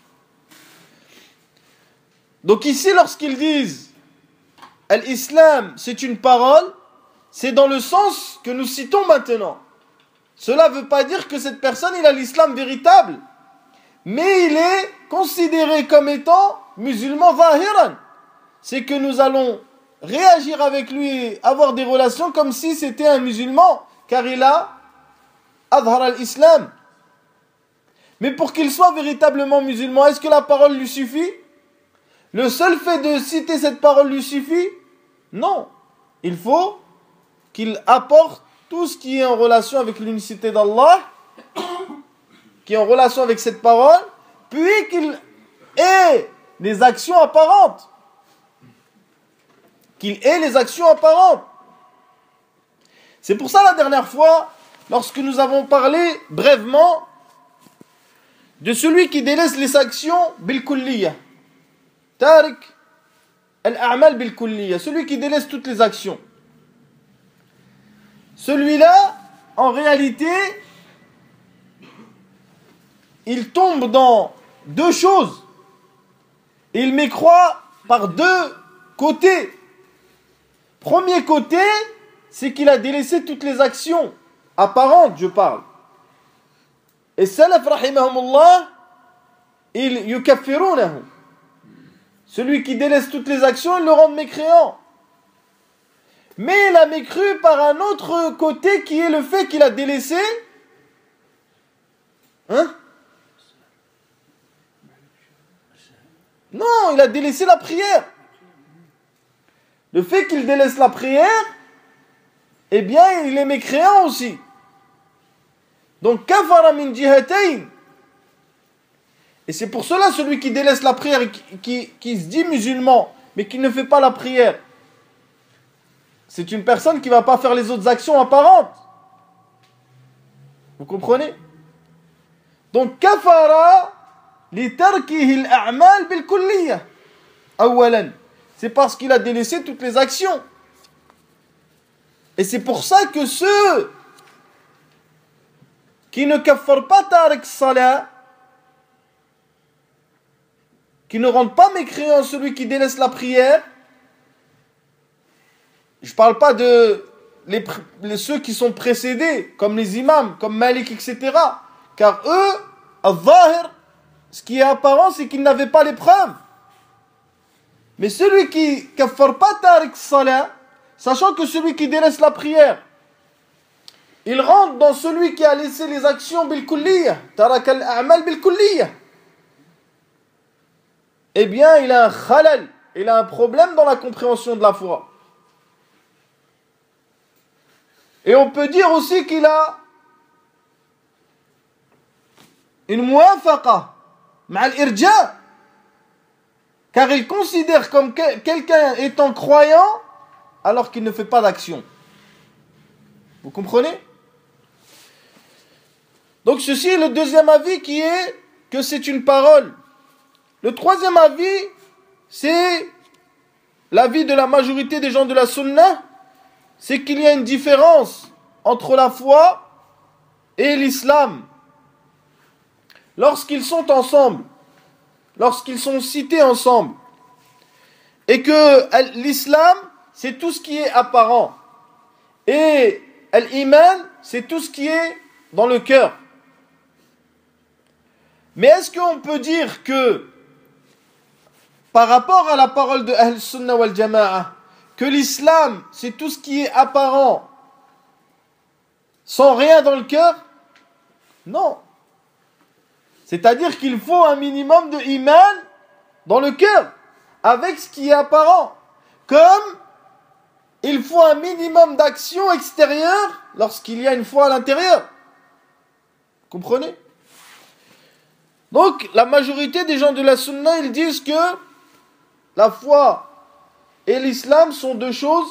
Donc ici, lorsqu'ils disent Al-Islam, c'est une parole, c'est dans le sens que nous citons maintenant. Cela ne veut pas dire que cette personne, il a l'islam véritable, mais il est considéré comme étant musulman zahiran. C'est que nous allons réagir avec lui, avoir des relations comme si c'était un musulman, car il a adhar al-Islam. Mais pour qu'il soit véritablement musulman, est-ce que la parole lui suffit? Le seul fait de citer cette parole lui suffit? Non. Il faut qu'il apporte tout ce qui est en relation avec l'unicité d'Allah, qui est en relation avec cette parole, puis qu'il ait des actions apparentes. Qu'il ait les actions apparentes. C'est pour ça la dernière fois, lorsque nous avons parlé brièvement de celui qui délaisse les actions bil-kulliyah. Tariq al-a'mal bil-kulliyah, celui qui délaisse toutes les actions. Celui-là, en réalité, il tombe dans deux choses. Il mécroit par deux côtés. Premier côté, c'est qu'il a délaissé toutes les actions apparentes, je parle. Et salaf rahimahumullah, ils yukaffirunahu. Celui qui délaisse toutes les actions, ils le rendent mécréant. Mais il a mécru par un autre côté qui est le fait qu'il a délaissé. Hein? Non, il a délaissé la prière. Le fait qu'il délaisse la prière, eh bien, il est mécréant aussi. Donc, kafara min jihatayn. Et c'est pour cela, celui qui délaisse la prière, qui, qui, qui se dit musulman, mais qui ne fait pas la prière, c'est une personne qui ne va pas faire les autres actions apparentes. Vous comprenez? Donc, kafara li tarkihi al-a'mal bil-kulliyah. Awalan. C'est parce qu'il a délaissé toutes les actions. Et c'est pour ça que ceux qui ne kaffarent pas tariq salat, qui ne rendent pas mécréant celui qui délaisse la prière, je ne parle pas de les, les, ceux qui sont précédés, comme les imams, comme Malik, et cetera. Car eux, al-zahir, ce qui est apparent, c'est qu'ils n'avaient pas les preuves. Mais celui qui ne kaffar pas tariq salat, sachant que celui qui délaisse la prière, il rentre dans celui qui a laissé les actions bil-kulliyah, tarak al-a'mal bil-kulliyah. Eh bien, il a un khalal, il a un problème dans la compréhension de la foi. Et on peut dire aussi qu'il a une muwafaqa ma'al irja, car il considère comme que, quelqu'un étant croyant alors qu'il ne fait pas d'action. Vous comprenez? Donc ceci est le deuxième avis, qui est que c'est une parole. Le troisième avis, c'est l'avis de la majorité des gens de la sunna, c'est qu'il y a une différence entre la foi et l'islam. Lorsqu'ils sont ensemble, lorsqu'ils sont cités ensemble, et que l'islam, c'est tout ce qui est apparent, et l'iman, c'est tout ce qui est dans le cœur. Mais est-ce qu'on peut dire que, par rapport à la parole de Ahl Sunnah wal Jama'a, que l'islam, c'est tout ce qui est apparent, sans rien dans le cœur? Non. C'est-à-dire qu'il faut un minimum de iman dans le cœur, avec ce qui est apparent. Comme il faut un minimum d'action extérieure lorsqu'il y a une foi à l'intérieur. Vous comprenez? Donc, la majorité des gens de la sunna, ils disent que la foi et l'islam sont deux choses.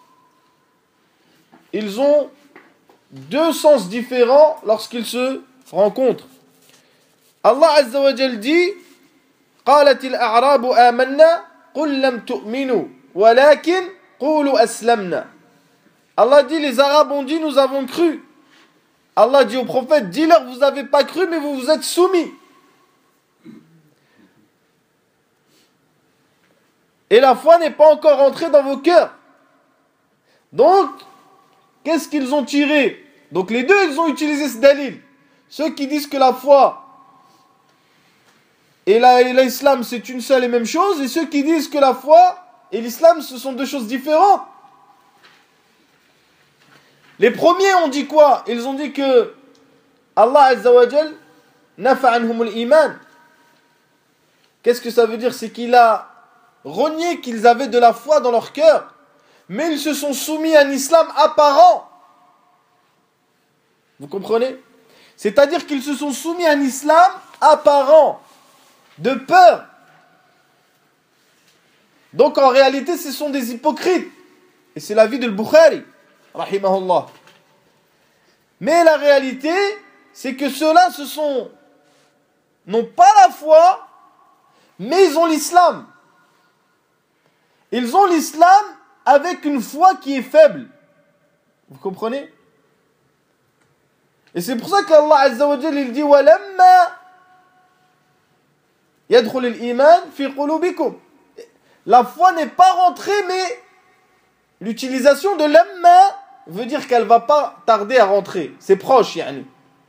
Ils ont deux sens différents lorsqu'ils se rencontrent. Allah Azza wa Jal dit: قالت الأعراب آمنا قل لم تؤمنوا ولكن قولوا أسلمنا. Allah dit, les Arabes ont dit, nous avons cru. Allah dit au prophète, dis-leur, vous n'avez pas cru, mais vous vous êtes soumis. Et la foi n'est pas encore entrée dans vos cœurs. Donc, qu'est-ce qu'ils ont tiré? Donc les deux, ils ont utilisé ce dalil. Ceux qui disent que la foi et l'islam, c'est une seule et même chose, et ceux qui disent que la foi et l'islam, ce sont deux choses différentes. Les premiers ont dit quoi? Ils ont dit que Allah Azza wa Jal nafa anhumul iman. Qu'est-ce que ça veut dire? C'est qu'il a renié qu'ils avaient de la foi dans leur cœur, mais ils se sont soumis à un islam apparent. Vous comprenez? C'est-à-dire qu'ils se sont soumis à un islam apparent, de peur. Donc en réalité, ce sont des hypocrites. Et c'est l'avis de Bukhari, rahimahullah. Mais la réalité, c'est que ceux-là se sont n'ont pas la foi, mais ils ont l'islam. Ils ont l'islam avec une foi qui est faible. Vous comprenez? Et c'est pour ça qu'Allah Azza wa Jalla il dit وَلَمَّا يَدْخُلِ الْإِيمَانِ فِي قُلُوبِكُمْ. La foi n'est pas rentrée, mais l'utilisation de lamma veut dire qu'elle ne va pas tarder à rentrer. C'est proche, yani.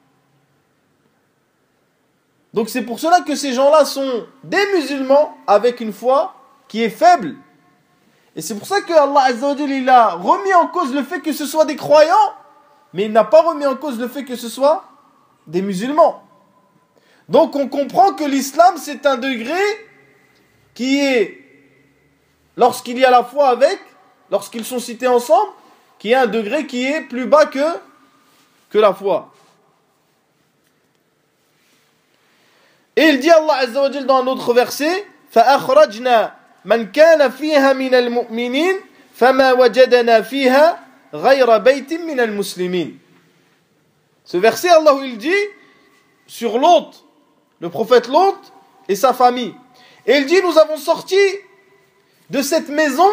Donc c'est pour cela que ces gens-là sont des musulmans avec une foi qui est faible. Et c'est pour ça que Allah Azza wa Jalla il a remis en cause le fait que ce soit des croyants, mais il n'a pas remis en cause le fait que ce soit des musulmans. Donc on comprend que l'islam c'est un degré qui est, lorsqu'il y a la foi avec, lorsqu'ils sont cités ensemble, qui est un degré qui est plus bas que, que la foi. Et il dit Allah Azza wa Jalla dans un autre verset, فَأَخْرَجْنَا مَنْ كَانَ فِيهَا مِنَ الْمُؤْمِنِينَ فَمَا وَجَدَنَا فِيهَا غَيْرَ بَيْتٍ مِنَ الْمُسْلِمِينَ. Ce verset, Allah il dit sur Lot, le prophète Lot et sa famille. Et il dit, nous avons sorti de cette maison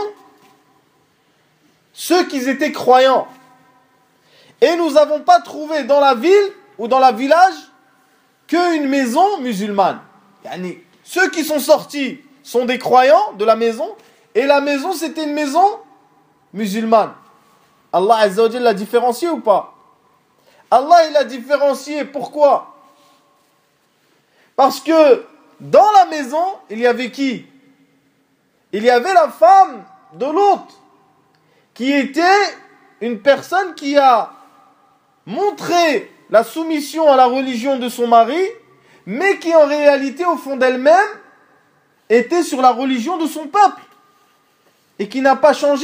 ceux qui étaient croyants. Et nous n'avons pas trouvé dans la ville ou dans le village qu'une maison musulmane. Yani, ceux qui sont sortis sont des croyants de la maison, et la maison c'était une maison musulmane. Allah Azza wa Jalla l'a différencié ou pas? Allah il a différencié, pourquoi? Parce que dans la maison, il y avait qui? Il y avait la femme de l'autre, qui était une personne qui a montré la soumission à la religion de son mari, mais qui en réalité, au fond d'elle-même, était sur la religion de son peuple, et qui n'a pas changé.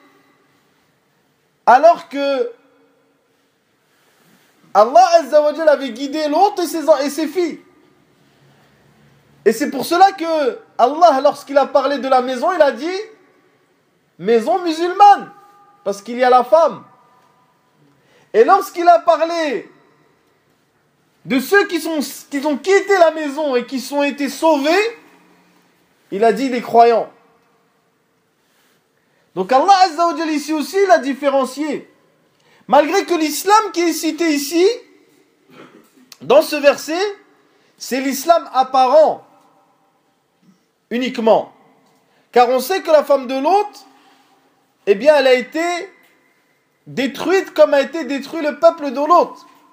Alors que Allah Azza wa Jalla avait guidé l'autre et ses, et ses filles. Et c'est pour cela que Allah, lorsqu'il a parlé de la maison, il a dit maison musulmane, parce qu'il y a la femme. Et lorsqu'il a parlé de ceux qui, sont, qui ont quitté la maison et qui ont été sauvés, il a dit les croyants. Donc Allah Azza wa Jalla ici aussi l'a différencié. Malgré que l'islam qui est cité ici, dans ce verset, c'est l'islam apparent uniquement. Car on sait que la femme de Lot, eh bien elle a été détruite comme a été détruit le peuple de Lot.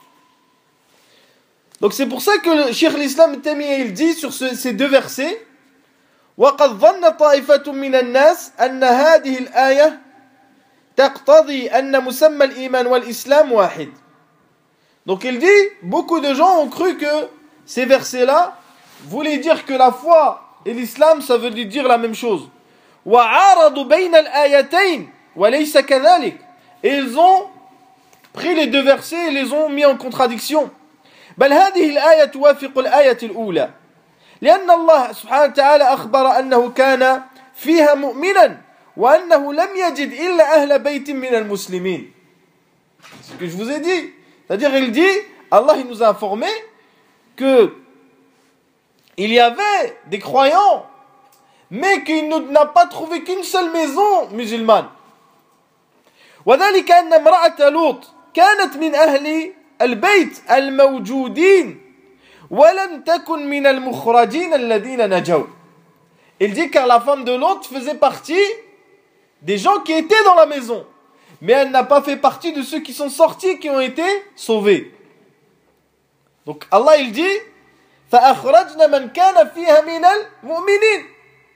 Donc c'est pour ça que le Cheikh l'Islam Taymiyya il dit sur ce, ces deux versets, وَقَدْ ظَنَّ طَائِفَةٌ مِنَ النَّاسِ أَنَّ هَذِهِ الْآيَةِ تَقْتَضِي أَنَّ مُسَمَّى الْإِيمَانِ وَالْإِسْلَامِ وَاحِدٌ. Donc il dit, beaucoup de gens ont cru que ces versets-là voulaient dire que la foi et l'islam, ça veut dire la même chose. وَعَارَضُوا بَيْنَ الْآيَتَيْنِ وَلَيْسَ كَذَلِكَ. Et ils ont pris les deux versets et les ont mis en contradiction. بل هذه الآية توافق الآية الأولى لأن الله سبحانه وتعالى أخبر أنه كان فيها مؤمنا وأنه لم يجد إلا أهل بيت من المسلمين. C'est ce que je vous ai dit. C'est-à-dire, il dit, Allah il nous a informé que il y avait des croyants, mais qu'il n'a pas trouvé qu'une seule maison musulmane. وذلك أن امرأة لوط كانت من أهل البيت الموجودين ولم تكن من المخرجين الذين نجوا. Il dit car la femme de Lot faisait partie des gens qui étaient dans la maison, mais elle n'a pas fait partie de ceux qui sont sortis, qui ont été sauvés. Donc Allah il dit فأخرجنا من كان فيها من المؤمنين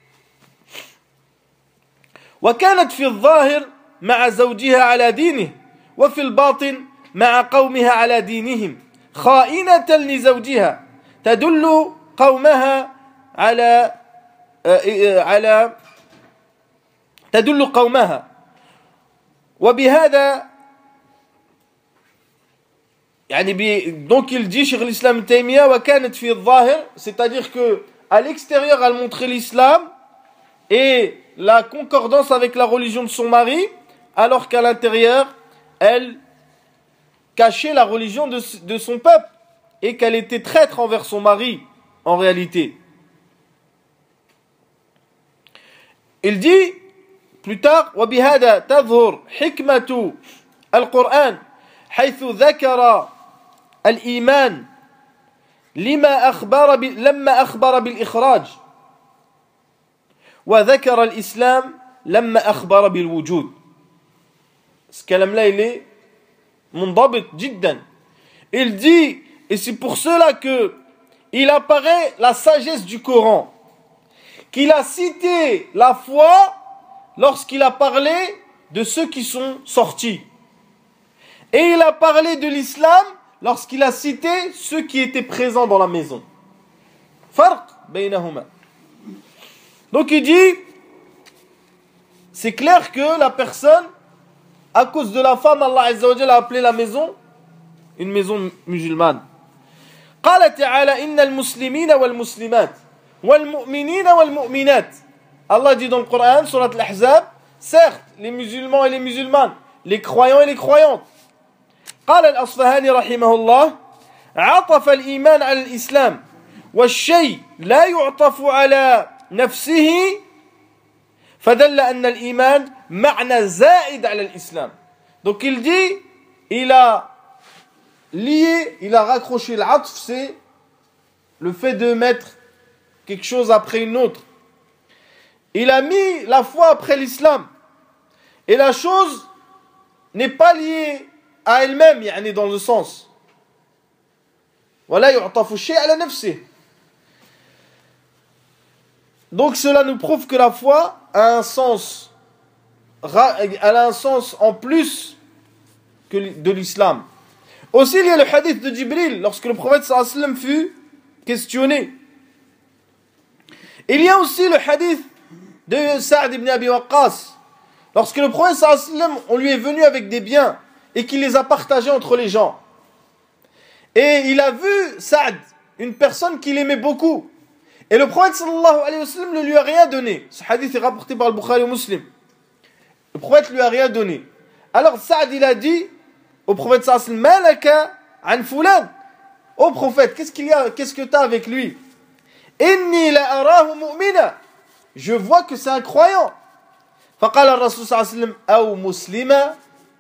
وكانت في الظاهر مع زوجها على دينه وفي الباطن مع قومها على دينهم خائنة لزوجها تدل قومها على على تدل قومها وبهذا يعني donc il dit Cheikh l'Islam Taymiyya وكانت في الظاهر, c'est-à-dire que à l'extérieur elle montrait l'islam et la concordance avec la religion de son mari, alors qu'à l'intérieur elle cachait la religion de, de son peuple et qu'elle était traître envers son mari en réalité. Il dit plus tard وبهذا تظهر حكمة القرآن حيث ذكر الإيمان لما أخبر ب... لما أخبر بالإخراج وذكر الإسلام لما أخبر بالوجود. Ce كلام-là il est منضبط جدا. Il dit, et c'est pour cela que il apparaît la sagesse du Coran, qu'il a cité la foi lorsqu'il a parlé de ceux qui sont sortis. Et il a parlé de l'islam lorsqu'il a cité ceux qui étaient présents dans la maison. Farq baynahuma. Donc il dit, c'est clair que la personne, à cause de la femme, Allah Azza wa Jalla a appelé la maison une maison musulmane. قال تعالى إن المسلمين والمسلمات والمؤمنين والمؤمنات. Allah dit dans le Coran, surat al-Ahzab, certes, les musulmans et les musulmanes, les croyants et les croyantes. قال الأصفهاني رحمه الله عطف الإيمان على الإسلام والشيء لا يعطف على نفسه فدل أن الإيمان معنى زائد على الإسلام. Donc il dit, il a lié, il a raccroché l'atf, c'est le fait de mettre quelque chose après une autre. Il a mis la foi après l'islam. Et la chose n'est pas liée à elle-même, yani dans le sens. Voilà, yu'tafu shay' ala nafsi. Donc cela nous prouve que la foi a un sens, elle a un sens en plus que de l'islam. Aussi, il y a le hadith de Jibril, lorsque le prophète sallallahu alayhi wa sallam fut questionné. Il y a aussi le hadith de Sa'd ibn Abi Waqqas, lorsque le prophète sallallahu alayhi wa sallam, on lui est venu avec des biens et qu'il les a partagés entre les gens. Et il a vu Sa'd, une personne qu'il aimait beaucoup. Et le prophète sallallahu alayhi wa sallam ne lui a rien donné. Ce hadith est rapporté par le Bukhari et Muslim. Le prophète lui a rien donné. Alors Sa'd, il a dit au prophète sallallahu alayhi wa sallam, malaka an fulan. Ô prophète, qu'est-ce qu'il y a, qu'est-ce que tu as avec lui? Inni la arahu mu'mina. Je vois que c'est un croyant. فقال الرسول صلى الله عليه وسلم أو مسلما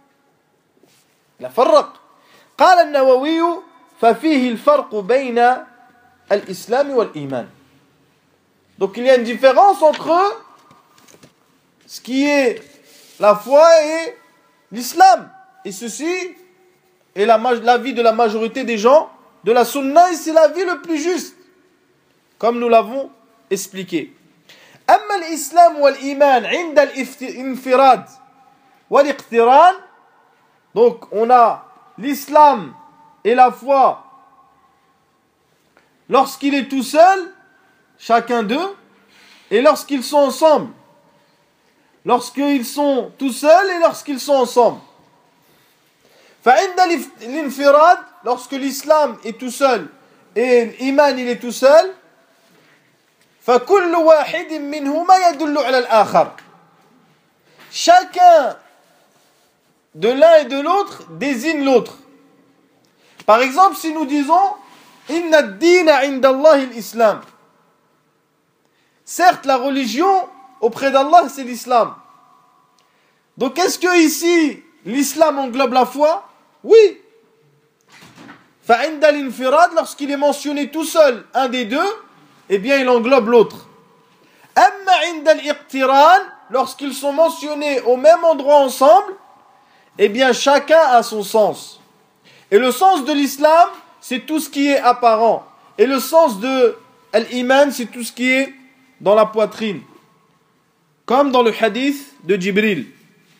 لا فرق. قال النووي ففيه الفرق بين الإسلام والإيمان. Donc il y a une différence entre ce qui est la foi et l'islam. Et ceci est la, la vie de la majorité des gens de la sunna, et c'est la vie le plus juste, comme nous l'avons expliqué. أما الإسلام والإيمان عند الانفراد والاقتران. Donc on a l'islam et la foi lorsqu'il est tout seul, chacun d'eux, et lorsqu'ils sont ensemble. Lorsqu'ils sont tout seuls et lorsqu'ils sont ensemble. فعند الانفراد, lorsque l'islam est tout seul et l'iman il est tout seul, فكل واحد منهما يدل على الآخر. Chacun de l'un et de l'autre désigne l'autre. Par exemple, si nous disons Inna ad-dina 'inda Allah al-Islam. Certes, la religion auprès d'Allah c'est l'islam. Donc est-ce que ici l'islam englobe la foi? Oui. فعند الانفراد, lorsqu'il est mentionné tout seul un des deux, eh bien il englobe l'autre. أما عند الاقتران, lorsqu'ils sont mentionnés au même endroit ensemble, eh bien chacun a son sens. Et le sens de l'islam, c'est tout ce qui est apparent. Et le sens de l'iman, c'est tout ce qui est dans la poitrine. Comme dans le hadith de Jibril.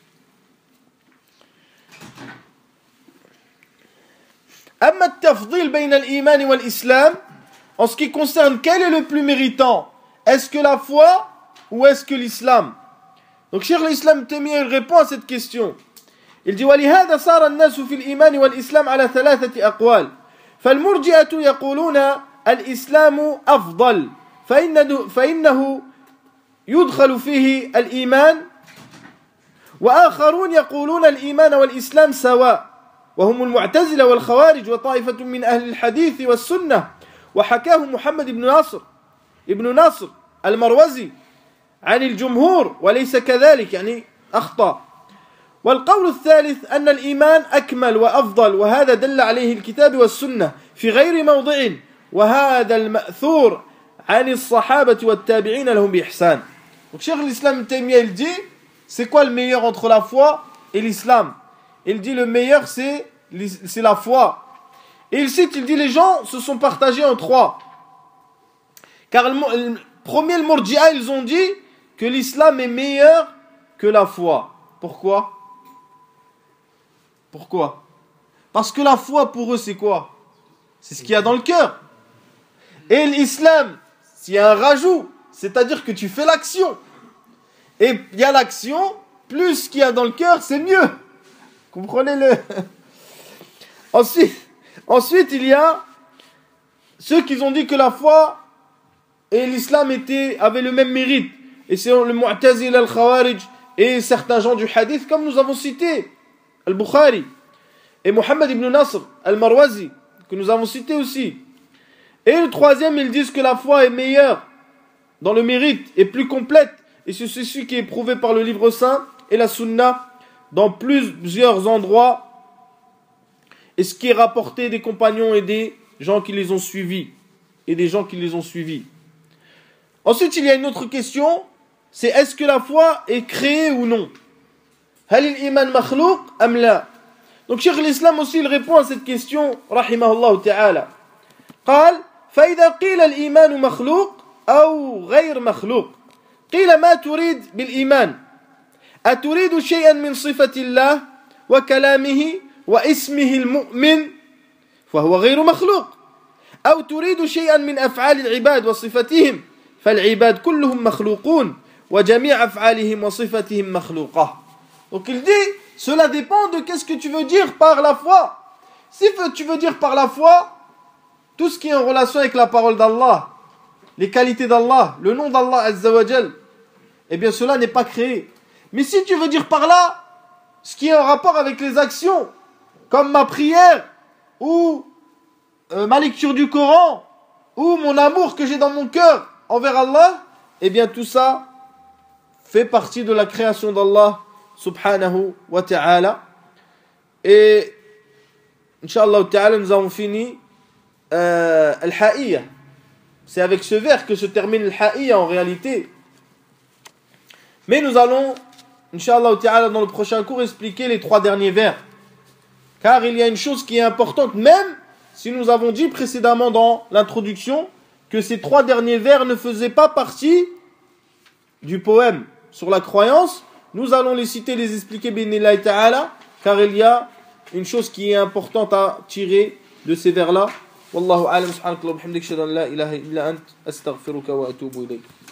أما التفضيل بين الإيمان والإسلام, en ce qui concerne quel est le plus méritant, est-ce que la foi ou est-ce que l'islam? Donc Cheikh l'Islam Taymiyya répond à cette question. Il dit ولهذا صار الناس في الإيمان والإسلام على ثلاثة أقوال. فالمرجئة يقولون الإسلام أفضل فإنه, فإنه يدخل فيه الإيمان، وآخرون يقولون الإيمان والإسلام سواء وهم المعتزلة والخوارج وطائفة من أهل الحديث والسنة وحكاه محمد بن ناصر ابن ناصر المروزي عن الجمهور وليس كذلك يعني أخطأ. والقول الثالث أن الإيمان أكمل وأفضل وهذا دل عليه الكتاب والسنة في غير موضع وهذا المأثور عن الصحابة والتابعين لهم بإحسان. Donc Cheikh l'Islam Taymiyya il dit c'est quoi le meilleur entre la foi et l'islam? Il dit le meilleur c'est, c'est la foi. Et il cite, il dit les gens se sont partagés en trois. Car le, le premier le Murji'a ils ont dit que l'islam est meilleur que la foi. Pourquoi? Pourquoi? Parce que la foi pour eux c'est quoi? C'est ce qu'il y a dans le cœur. Et l'islam, s'il y a un rajout, c'est-à-dire que tu fais l'action. Et il y a l'action, plus ce qu'il y a dans le cœur, c'est mieux. Comprenez-le. Ensuite, ensuite, il y a ceux qui ont dit que la foi et l'islam étaient, avaient le même mérite. Et c'est le Mu'tazila, le Khawarij et certains gens du hadith, comme nous avons cité, Al-Bukhari et Mohammed ibn Nasr, Al-Marwazi, que nous avons cité aussi. Et le troisième, ils disent que la foi est meilleure dans le mérite et plus complète. Et c'est celui qui est prouvé par le livre saint et la sunna dans plusieurs endroits. Et ce qui est rapporté des compagnons et des gens qui les ont suivis. Et des gens qui les ont suivis. Ensuite, il y a une autre question. C'est est-ce que la foi est créée ou non? Hal al-iman makhlouq am la? Donc Cheikh l'Islam aussi il répond à cette question rahimahullah ta'ala. قال فإذا قيل الإيمان مخلوق أو غير مخلوق قيل ما تريد بالإيمان أتريد شيئا من صفة الله وكلامه واسمه المؤمن فهو غير مخلوق أو تريد شيئا من أفعال العباد وصفتهم فالعباد كلهم مخلوقون وجميع أفعالهم وصفتهم مخلوقة. Donc il dit cela dépend de qu'est-ce que tu veux dire par la foi. Si tu veux dire par la foi tout ce qui est en relation avec la parole d'Allah, les qualités d'Allah, le nom d'Allah Azza wa Jal, eh bien cela n'est pas créé. Mais si tu veux dire par là, ce qui est en rapport avec les actions, comme ma prière, ou euh, ma lecture du Coran, ou mon amour que j'ai dans mon cœur envers Allah, eh bien tout ça fait partie de la création d'Allah subhanahu wa ta'ala. Et, Inch'Allah ta'ala, nous avons fini Euh, Al-Ha'iyya. C'est avec ce vers que se termine Al-Ha'iyya en réalité. Mais nous allons, Inch'Allah ta'ala, dans le prochain cours, expliquer les trois derniers vers. Car il y a une chose qui est importante, même si nous avons dit précédemment dans l'introduction que ces trois derniers vers ne faisaient pas partie du poème sur la croyance, nous allons les citer, les expliquer, bi'idhnillahi ta'ala, car il y a une chose qui est importante à tirer de ces vers-là. والله أعلم سبحانك اللهم وبحمدك أشهد أن لا إله إلا أنت أستغفرك وأتوب إليك.